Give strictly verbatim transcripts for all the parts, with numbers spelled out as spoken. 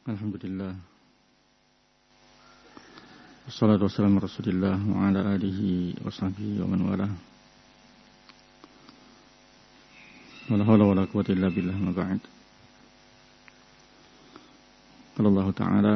Alhamdulillah. Wassalatu wassalamu ala Rasulillah wa ala alihi wa sahbihi wa man walah. Wala hawla wala quwwata illa billah, ma ba'd. Qala Allah Ta'ala: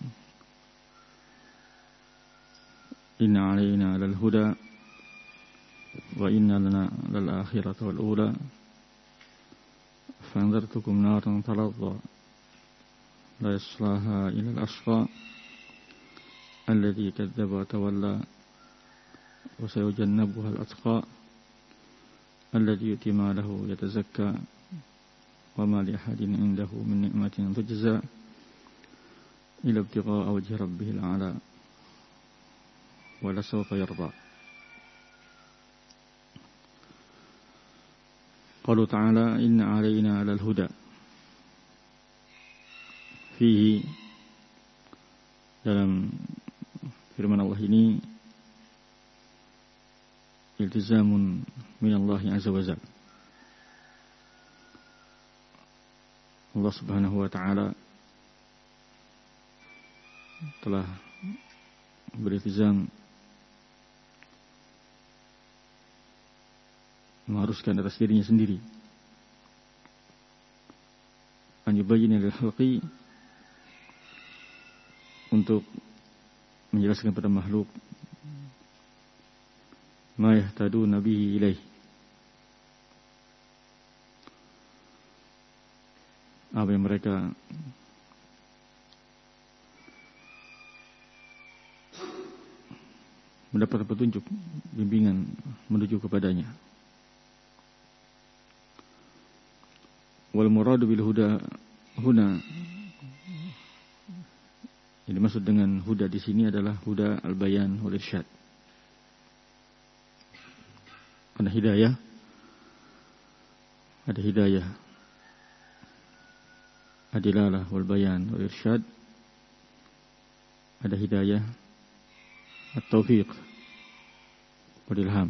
Inna 'alaina lal huda wa inna lana lal akhirata wal ula. Fa'anzartukum naran talazza la yaslaha illa al-ashqa alladhi kadzdzaba wa tawalla wa sayujannabuha al-atqa alladhi yu'ti malahu yatazakka wa ma li ahadin 'indahu min ni'matin tujza ila ibtigha'a wajhi rabbihil a'la wa la sawfa yarda. Qala ta'ala: Inna 'alaina lal huda. Fihi, dalam firman Allah ini, iltizamun minallahi azza wa jalla. Allah subhanahu wa ta'ala telah beriltizam, mengharuskan atas dirinya sendiri an yubayyina lil khalqi, untuk menjelaskan pada makhluk ma yahtaduna bihi ilaih, apa yang mereka mendapat petunjuk, bimbingan menuju kepadanya. Wal muradu bil huda huna, yang dimaksud dengan huda di sini adalah huda al-bayan wal irsyad. Ada hidayah, ada hidayah adilalah wal bayan wal irsyad, ada hidayah at-taufiq wal ilham.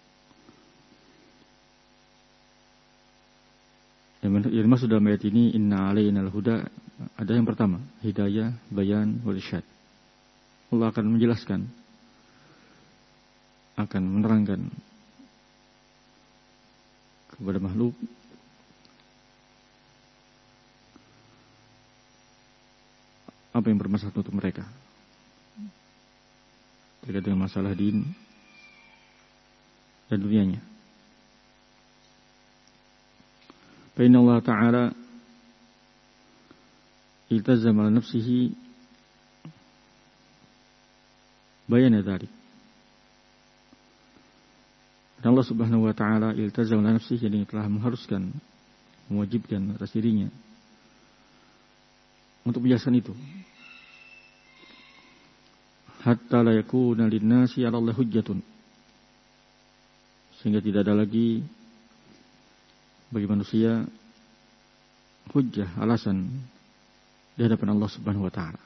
Yang dimaksud dalam ayat ini, inna 'alainal huda, ada yang pertama, hidayah, bayan, wal irsyad. Allah akan menjelaskan, akan menerangkan kepada makhluk apa yang bermasalah untuk mereka terkait dengan masalah din dan dunianya. Fa inna Allah Ta'ala iltazama ala nafsihi bayana dzalik. Dan Allah Subhanahu wa Ta'ala iltazama ala nafsihi, yang telah mengharuskan, mewajibkan atas dirinya untuk menjelaskan itu, hatta la yakuna lin-nasi 'ala Allah hujjatun, sehingga tidak ada lagi bagi manusia hujjah, alasan di hadapan Allah Subhanahu wa Ta'ala.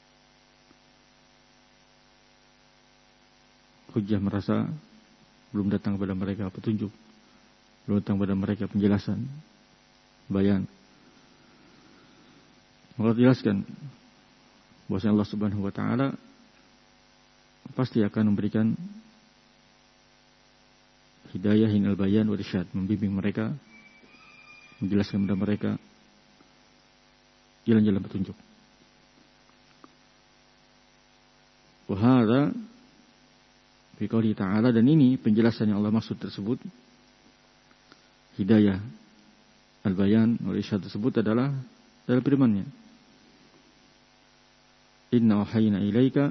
Hujjah merasa belum datang kepada mereka petunjuk, belum datang kepada mereka penjelasan, bayan. Allah jelaskan bahwa Allah Subhanahu wa Ta'ala pasti akan memberikan hidayah hinal bayan wa irsyad, membimbing mereka, menjelaskan kepada mereka jalan-jalan petunjuk. Wa hadza fi qouli ta'ala, dan ini penjelasan yang Allah maksud tersebut, hidayah al-bayan wal irsyad tersebut adalah dalam firman-Nya, inna wahayna ilaika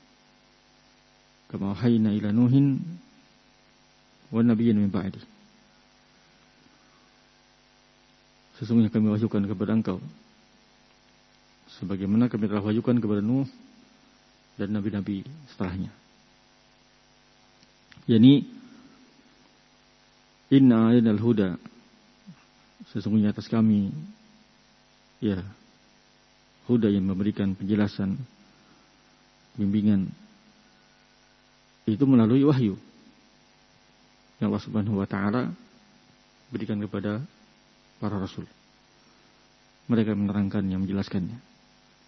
kama wahayna ila nuhin wa nabiyyin min ba'di. Sesungguhnya kami wahyukan kepada engkau sebagaimana kami telah wahyukan kepada Nuh dan nabi-nabi setelahnya. Yani inna 'alainal huda, sesungguhnya atas kami ya huda, yang memberikan penjelasan, bimbingan, itu melalui wahyu yang Allah Subhanahu wa Ta'ala berikan kepada para rasul. Mereka menerangkannya, menjelaskannya.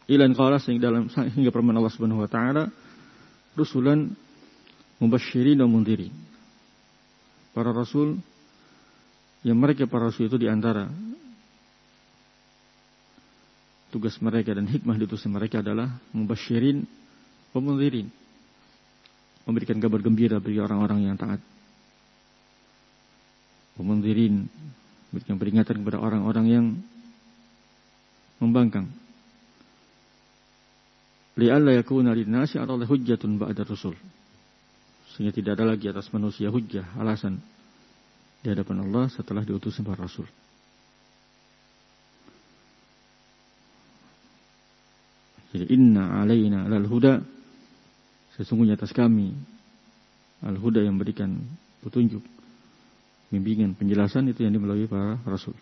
Ilan qala sehingga dalam hingga firman Allah Subhanahu wa taala, rusulan mubasysyirin wa mundhirin. Para rasul yang mereka para rasul itu di antara tugas mereka dan hikmah diutusnya mereka adalah mubasysyirin wa mundhirin. Memberikan kabar gembira bagi orang-orang yang taat. Wa mundhirin, memberikan peringatan kepada orang-orang yang membangkang. Li'alla yakuna lin-nasi 'ala Allahi hujjatun ba'da rusul. Sehingga tidak ada lagi atas manusia hujjah, alasan di hadapan Allah setelah diutusnya para rasul. Jadi inna alaina lal huda, sesungguhnya atas kami al-huda yang berikan petunjuk, bimbingan, penjelasan itu yang melalui para rasul.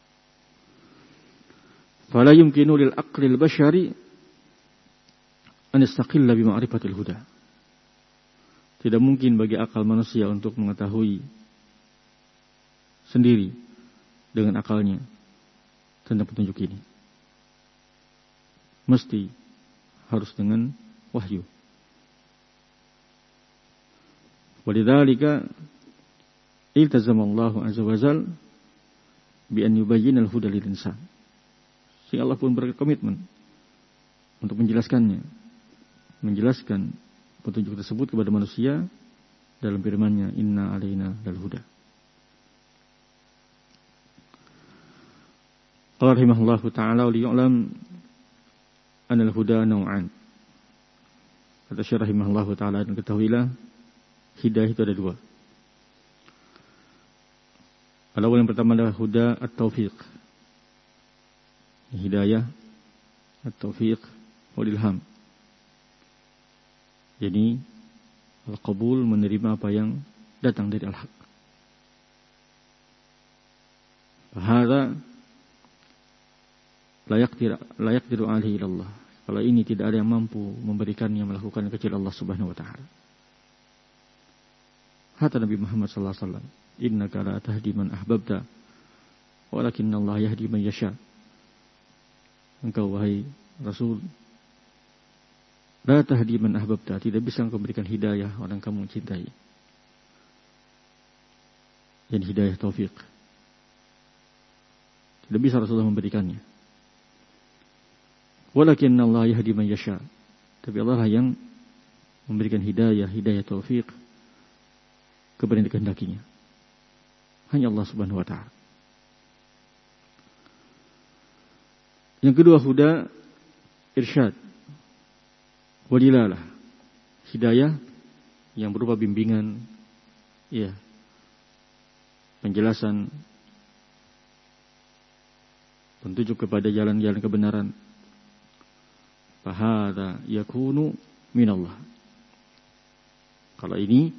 Fala yumkinu lil aqlil basyari an yastaqilla bi ma'rifatil huda. Tidak mungkin bagi akal manusia untuk mengetahui sendiri dengan akalnya tentang petunjuk ini. Mesti harus dengan wahyu. Walidzalika iltazama Allah azza wa jalla bi an yubayyana al-huda lil insan. Si Allah pun berkomitmen untuk menjelaskannya, menjelaskan petunjuk tersebut kepada manusia dalam firman-Nya, inna alaina lal huda. Qala rahimahullahu ta'ala li yu'lam anal huda naw'an. Kata Syekh rahimahullahu ta'ala, dan ketahuilah hidayah itu ada dua. Al-awwal yang pertama adalah huda at-taufiq. Hidayah at-taufiq wal ilham. Jadi al-qabul, menerima apa yang datang dari al-haq. Fahadha la yaqdir la yaqdiru alaihi illallah. Kalau ini tidak ada yang mampu memberikannya, melakukan kecuali Allah Subhanahu wa taala. Kata Nabi Muhammad sallallahu alaihi wasallam, innaka la tahdi man ahbabta walakinna Allah yahdi man yasha. Engkau wahai Rasul, la tahdi man ahbabta, tidak bisa engkau memberikan hidayah orang kamu cintai. Dan hidayah taufik tidak bisa Rasulullah memberikannya. Walakinna Allah yahdi man yasha, tapi Allah lah yang memberikan hidayah, hidayah taufik kepada yang dikehendakinya. Hanya Allah Subhanahu wa taala. Yang kedua huda irsyad wadilalah, hidayah yang berupa bimbingan, ya, penjelasan, petunjuk kepada jalan-jalan kebenaran. Fahadha yakunu minallah. Kalau ini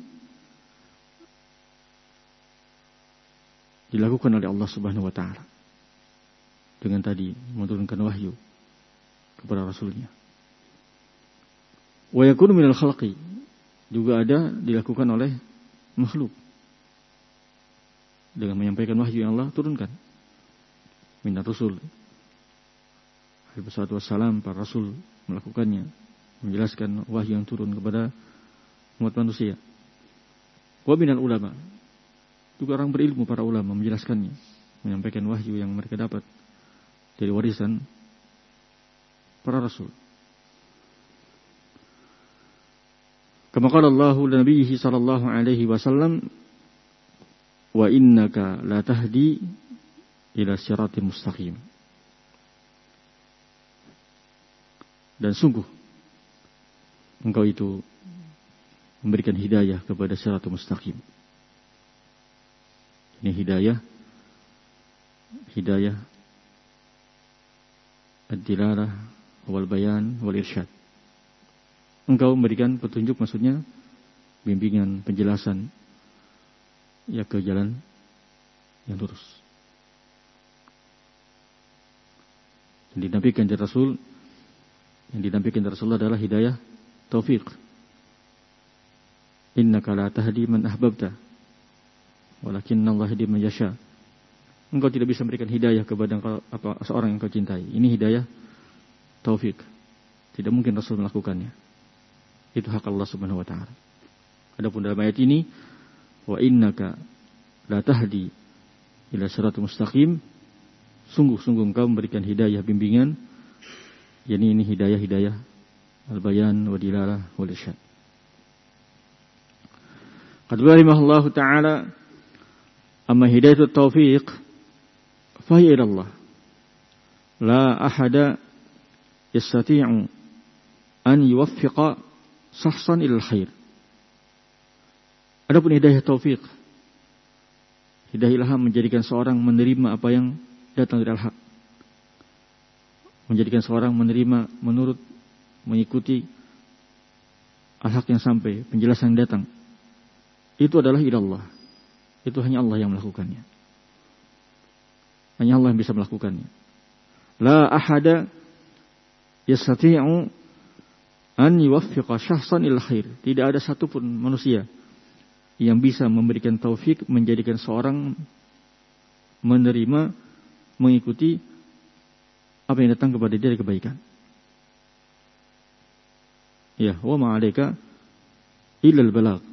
dilakukan oleh Allah Subhanahu wa taala dengan tadi menurunkan wahyu kepada Rasulnya. Wa yakunu minal khalqi, juga ada dilakukan oleh makhluk dengan menyampaikan wahyu yang Allah turunkan. Minar Rasul alaihi wassalam, para Rasul melakukannya, menjelaskan wahyu yang turun kepada umat manusia. Wa minal ulama, juga orang berilmu, para ulama menjelaskannya, menyampaikan wahyu yang mereka dapat dari warisan para Rasul. Kama qala Allahu li nabiyhi sallallahu alaihi wasallam, wa innaka la tahdi ila siratin mustaqim. Dan sungguh engkau itu memberikan hidayah kepada siratul mustaqim. Ini hidayah hidayah ad-dilalah wal bayan wal irsyad. Engkau memberikan petunjuk, maksudnya bimbingan, penjelasan, ya, ke jalan yang lurus. Yang dinampilkan dari Rasul, yang dinampilkan dari Rasulullah adalah hidayah taufik. Innaka la tahdi man ahbabta walakinna Allah yahdi man yasha. Engkau tidak bisa memberikan hidayah kepada apa, seorang yang kau cintai. Ini hidayah taufik, Tidak mungkin Rasul melakukannya. Itu hak Allah Subhanahu wa taala. Adapun dalam ayat ini, wa innaka la tahdi ila siratal mustaqim, sungguh-sungguh engkau memberikan hidayah bimbingan, yakni ini hidayah-hidayah al-bayan wa dilalah wal irsyad. Qad rahimahullahu taala amma hidayatut taufiq fa hiya ila Allah. La ahada yastati'u an yuwaffiqa sahsan ilal khair. Adapun hidayah taufik, hidayah ilham menjadikan seorang menerima apa yang datang dari al-haq, menjadikan seorang menerima, menurut, mengikuti al-haq yang sampai, penjelasan yang datang. Itu adalah ilallah. Itu hanya Allah yang melakukannya. Hanya Allah yang bisa melakukannya. La ahada yastati'u an yuwaffiqa syahsan ilal khair. Tidak ada satupun manusia yang bisa memberikan taufik, menjadikan seorang menerima, mengikuti apa yang datang kepada dia dari kebaikan. Ya, wa ma 'alaika illal balagh.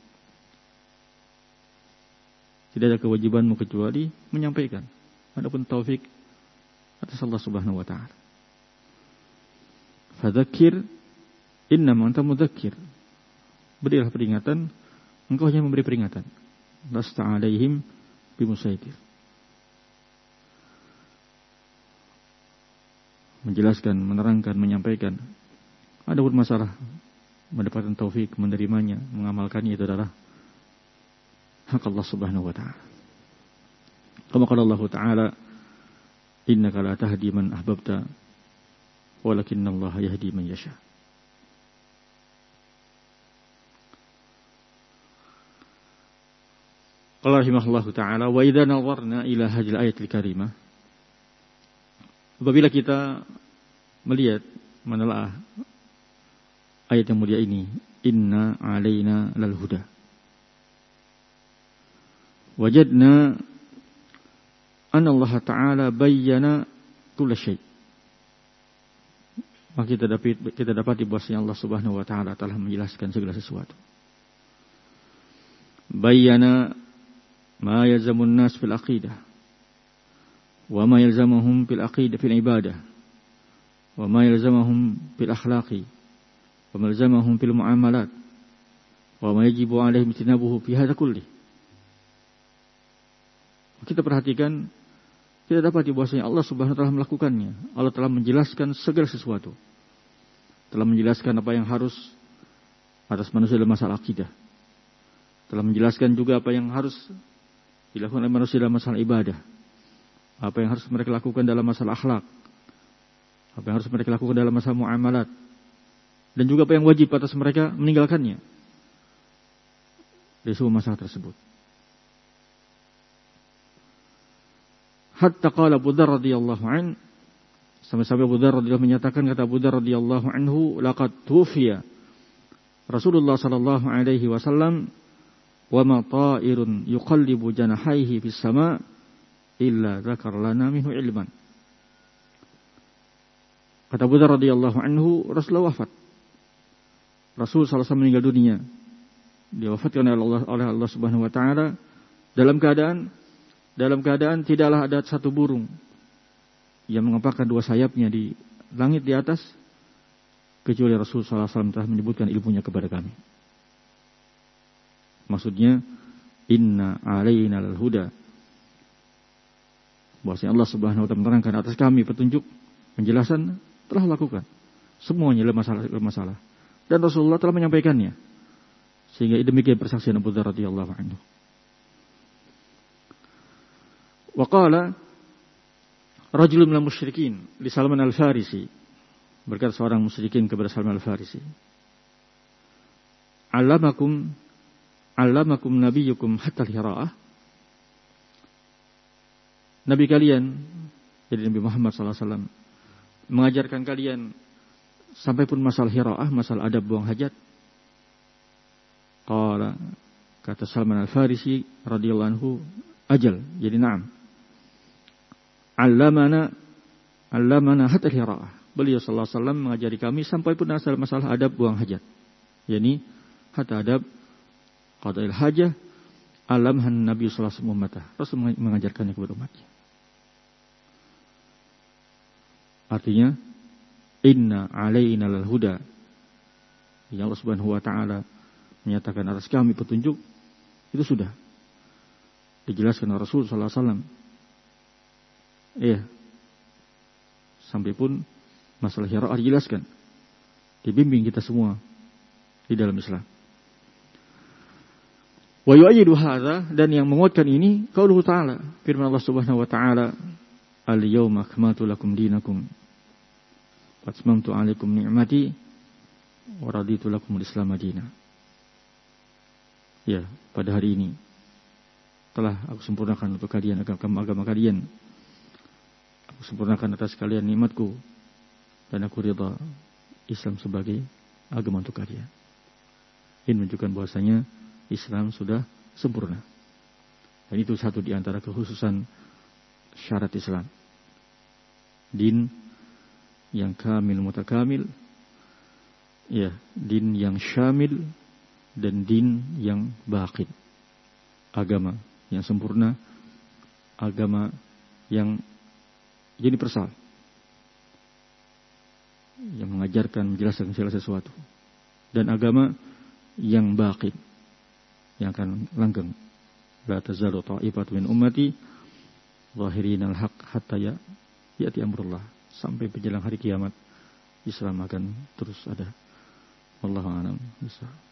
Tidak ada kewajibanmu kecuali menyampaikan. Adapun taufik atas Allah Subhanahu wa taala. Fadzakir innama anta mudzakir. Berilah peringatan, engkau hanya memberi peringatan. Lasta 'alaihim bimusaitir. Menjelaskan, menerangkan, menyampaikan. Adapun masalah mendapatkan taufik, menerimanya, mengamalkannya, itu adalah hak Allah Subhanahu wa taala. Kama qala Allah taala, innaka la tahdi man ahbabta walakinna Allah yahdi man yasha. Qala rahimahullah taala, wa idza nawarna ila hadhihi al-ayatil karimah, apabila kita melihat, menelaah ayat yang mulia ini, inna alaina lal huda, wajadna anna Allah taala bayyana kulla syai'. Maka kita dapat kita dapat bahwasanya Allah Subhanahu wa taala telah menjelaskan segala sesuatu. Bayyana ma yalzamun nas fil aqidah wa ma yalzamuhum fil aqidah fil ibadah wa ma yalzamuhum fil akhlaqi wa ma yalzamuhum fil muamalat wa ma yajibu alaihim tinabuhu fi hadza kulli. Kita perhatikan, kita dapat bahwasanya Allah Subhanahu wa taala melakukannya. Allah telah menjelaskan segala sesuatu. Telah menjelaskan apa yang harus atas manusia dalam masalah akidah. Telah menjelaskan juga apa yang harus dilakukan oleh manusia dalam masalah ibadah. Apa yang harus mereka lakukan dalam masalah akhlak. Apa yang harus mereka lakukan dalam masalah muamalat. Dan juga apa yang wajib atas mereka meninggalkannya dari semua masalah tersebut. Hatta qala Abu Dzar radhiyallahu an, sampai-sampai Abu Dzar radhiyallahu menyatakan, kata Abu Dzar radhiyallahu anhu, laqad tufiya Rasulullah sallallahu alaihi wasallam wa ma ta'irun yuqallibu janahaihi fis sama' illa dzakar lana minhu ilman. Kata Abu Dzar radhiyallahu anhu, Rasulullah wafat. Rasul sallallahu alaihi wasallam meninggal dunia. Dia wafatkan oleh Allah, oleh Allah Subhanahu wa taala dalam keadaan Dalam keadaan tidaklah ada satu burung yang mengepakkan dua sayapnya di langit di atas, kecuali Rasul sallallahu alaihi wasallam telah menyebutkan ilmunya kepada kami. Maksudnya, inna alaina lal huda. Bahwasanya Allah Subhanahu wa taala menerangkan atas kami petunjuk, penjelasan telah lakukan. Semuanya dalam masalah, dalam masalah. Dan Rasulullah telah menyampaikannya. Sehingga demikian persaksian Abu Dzar radhiyallahu anhu. Wa qala rajulun minal musyrikin li Salman al-Farisi, berkata seorang musyrikin kepada Salman al-Farisi, Allamakum Allamakum nabiyyukum hatta al-hira'ah. Nabi kalian, jadi Nabi Muhammad sallallahu alaihi wasallam, mengajarkan kalian sampai pun masalah hira'ah, masalah adab buang hajat. Qala, kata Salman al-Farisi radhiyallahu anhu, ajal, jadi na'am. Allamana Allamana hatta al-hira'ah. beliau sallallahu alaihi wasallam mengajari kami sampai pun asal masalah adab buang hajat. Yani hatta adab qada'il hajah alamhan Nabi sallallahu alaihi wasallam. Rasul mengajarkannya kepada umatnya. Artinya inna alaina lal huda. Ya Allah Subhanahu wa taala menyatakan atas kami petunjuk, itu sudah dijelaskan oleh Rasul sallallahu alaihi wasallam. Iya. Sampai pun masalah syariat dijelaskan. Dibimbing kita semua di dalam Islam. Wa yu'ayyidu hadza, dan yang menguatkan ini qauluhu ta'ala, firman Allah Subhanahu wa taala, al-yawma akmaltu lakum dinakum wa atmamtu 'alaikum ni'mati wa raditu lakum al-islam madina. Ya, pada hari ini telah aku sempurnakan untuk kalian agama, agama kalian. Aku sempurnakan atas kalian nikmatku dan aku ridha Islam sebagai agama untuk kalian. Ini menunjukkan bahwasanya Islam sudah sempurna. Dan itu satu di antara kekhususan syarat Islam. Din yang kamil mutakamil, ya, din yang syamil, dan din yang baqin. Agama yang sempurna, agama yang universal, yang mengajarkan, menjelaskan segala sesuatu, dan agama yang baqin, yang akan langgeng. La tazalu ta'ifatu min ummati zahirin al-haq hatta ya'ti amrullah. Sampai menjelang hari kiamat Islam akan terus ada. Wallahu a'lam bishawab.